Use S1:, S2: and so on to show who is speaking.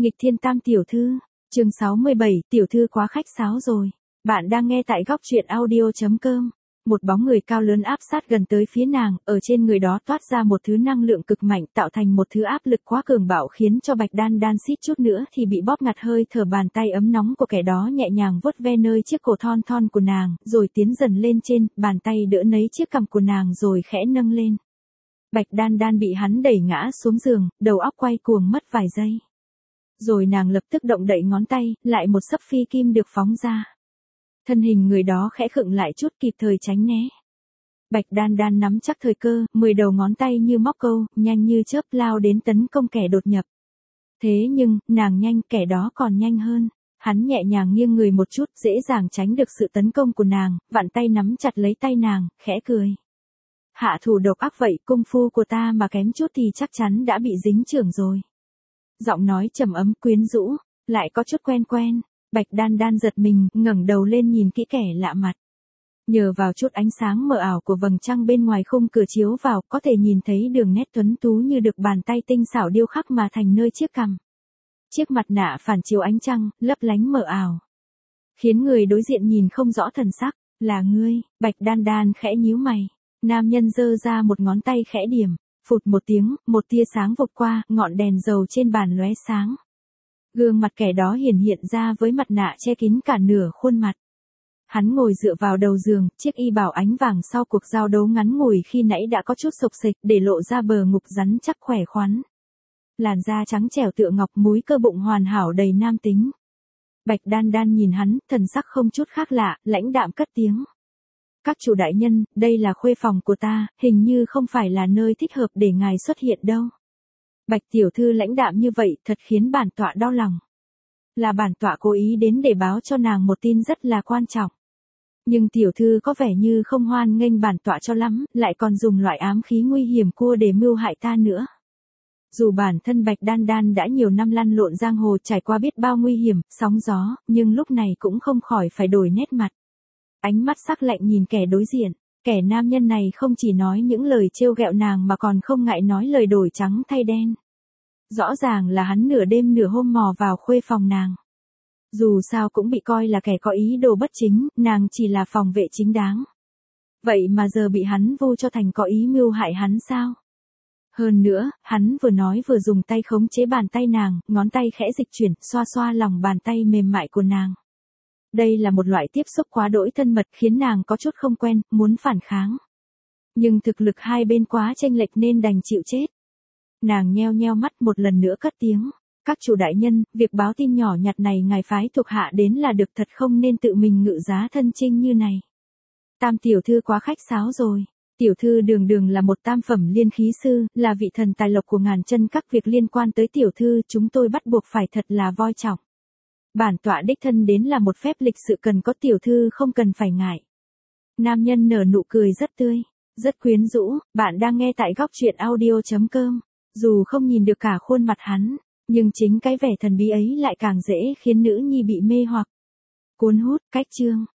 S1: Nghịch thiên tam tiểu thư, chương 67, tiểu thư quá khách sáo rồi. Bạn đang nghe tại góc truyện audio.com. Một bóng người cao lớn áp sát gần tới phía nàng, ở trên người đó toát ra một thứ năng lượng cực mạnh tạo thành một thứ áp lực quá cường bạo khiến cho Bạch Đan Đan suýt chút nữa thì bị bóp ngặt hơi thở. Bàn tay ấm nóng của kẻ đó nhẹ nhàng vuốt ve nơi chiếc cổ thon thon của nàng, rồi tiến dần lên trên, bàn tay đỡ lấy chiếc cằm của nàng rồi khẽ nâng lên. Bạch Đan Đan bị hắn đẩy ngã xuống giường, đầu óc quay cuồng mất vài giây. Rồi nàng lập tức động đậy ngón tay, lại một xấp phi kim được phóng ra. Thân hình người đó khẽ khựng lại chút kịp thời tránh né. Bạch Đan Đan nắm chắc thời cơ, 10 đầu ngón tay như móc câu, nhanh như chớp lao đến tấn công kẻ đột nhập. Thế nhưng, nàng nhanh, kẻ đó còn nhanh hơn. Hắn nhẹ nhàng nghiêng người một chút, dễ dàng tránh được sự tấn công của nàng, vặn tay nắm chặt lấy tay nàng, khẽ cười. Hạ thủ độc ác vậy, công phu của ta mà kém chút thì chắc chắn đã bị dính chưởng rồi. Giọng nói trầm ấm quyến rũ, lại có chút quen quen. Bạch Đan Đan giật mình, ngẩng đầu lên nhìn kỹ kẻ lạ mặt. Nhờ vào chút ánh sáng mờ ảo của vầng trăng bên ngoài khung cửa chiếu vào, có thể nhìn thấy đường nét tuấn tú như được bàn tay tinh xảo điêu khắc mà thành nơi chiếc cằm. Chiếc mặt nạ phản chiếu ánh trăng, lấp lánh mờ ảo, khiến người đối diện nhìn không rõ thần sắc. Là ngươi? Bạch Đan Đan khẽ nhíu mày. Nam nhân giơ ra một ngón tay khẽ điểm. Phụt một tiếng, một tia sáng vụt qua, ngọn đèn dầu trên bàn lóe sáng. Gương mặt kẻ đó hiển hiện ra với mặt nạ che kín cả nửa khuôn mặt. Hắn ngồi dựa vào đầu giường, chiếc y bào ánh vàng sau cuộc giao đấu ngắn ngủi khi nãy đã có chút xộc xệch, để lộ ra bờ ngực rắn chắc khỏe khoắn. Làn da trắng trẻo tựa ngọc, múi cơ bụng hoàn hảo đầy nam tính. Bạch Đan Đan nhìn hắn, thần sắc không chút khác lạ, lãnh đạm cất tiếng. Các chủ đại nhân, đây là khuê phòng của ta, hình như không phải là nơi thích hợp để ngài xuất hiện đâu. Bạch tiểu thư lãnh đạm như vậy thật khiến bản tọa đau lòng. Là bản tọa cố ý đến để báo cho nàng một tin rất là quan trọng. Nhưng tiểu thư có vẻ như không hoan nghênh bản tọa cho lắm, lại còn dùng loại ám khí nguy hiểm cua để mưu hại ta nữa. Dù bản thân Bạch Đan Đan đã nhiều năm lăn lộn giang hồ trải qua biết bao nguy hiểm, sóng gió, nhưng lúc này cũng không khỏi phải đổi nét mặt. Ánh mắt sắc lạnh nhìn kẻ đối diện, kẻ nam nhân này không chỉ nói những lời trêu ghẹo nàng mà còn không ngại nói lời đổi trắng thay đen. Rõ ràng là hắn nửa đêm nửa hôm mò vào khuê phòng nàng. Dù sao cũng bị coi là kẻ có ý đồ bất chính, nàng chỉ là phòng vệ chính đáng. Vậy mà giờ bị hắn vu cho thành có ý mưu hại hắn sao? Hơn nữa, hắn vừa nói vừa dùng tay khống chế bàn tay nàng, ngón tay khẽ dịch chuyển, xoa xoa lòng bàn tay mềm mại của nàng. Đây là một loại tiếp xúc quá đỗi thân mật khiến nàng có chút không quen, muốn phản kháng. Nhưng thực lực hai bên quá chênh lệch nên đành chịu chết. Nàng nheo nheo mắt một lần nữa cất tiếng. Các chủ đại nhân, việc báo tin nhỏ nhặt này ngài phái thuộc hạ đến là được, thật không nên tự mình ngự giá thân chinh như này. Tam tiểu thư quá khách sáo rồi. Tiểu thư đường đường là một tam phẩm liên khí sư, là vị thần tài lộc của ngàn chân, các việc liên quan tới tiểu thư chúng tôi bắt buộc phải thật là voi trọng. Bản tọa đích thân đến là một phép lịch sự, cần có tiểu thư không cần phải ngại. Nam nhân nở nụ cười rất tươi, rất quyến rũ. Bạn đang nghe tại góc truyện audio.com. Dù không nhìn được cả khuôn mặt hắn, nhưng chính cái vẻ thần bí ấy lại càng dễ khiến nữ nhi bị mê hoặc. Cuốn hút. Cách chương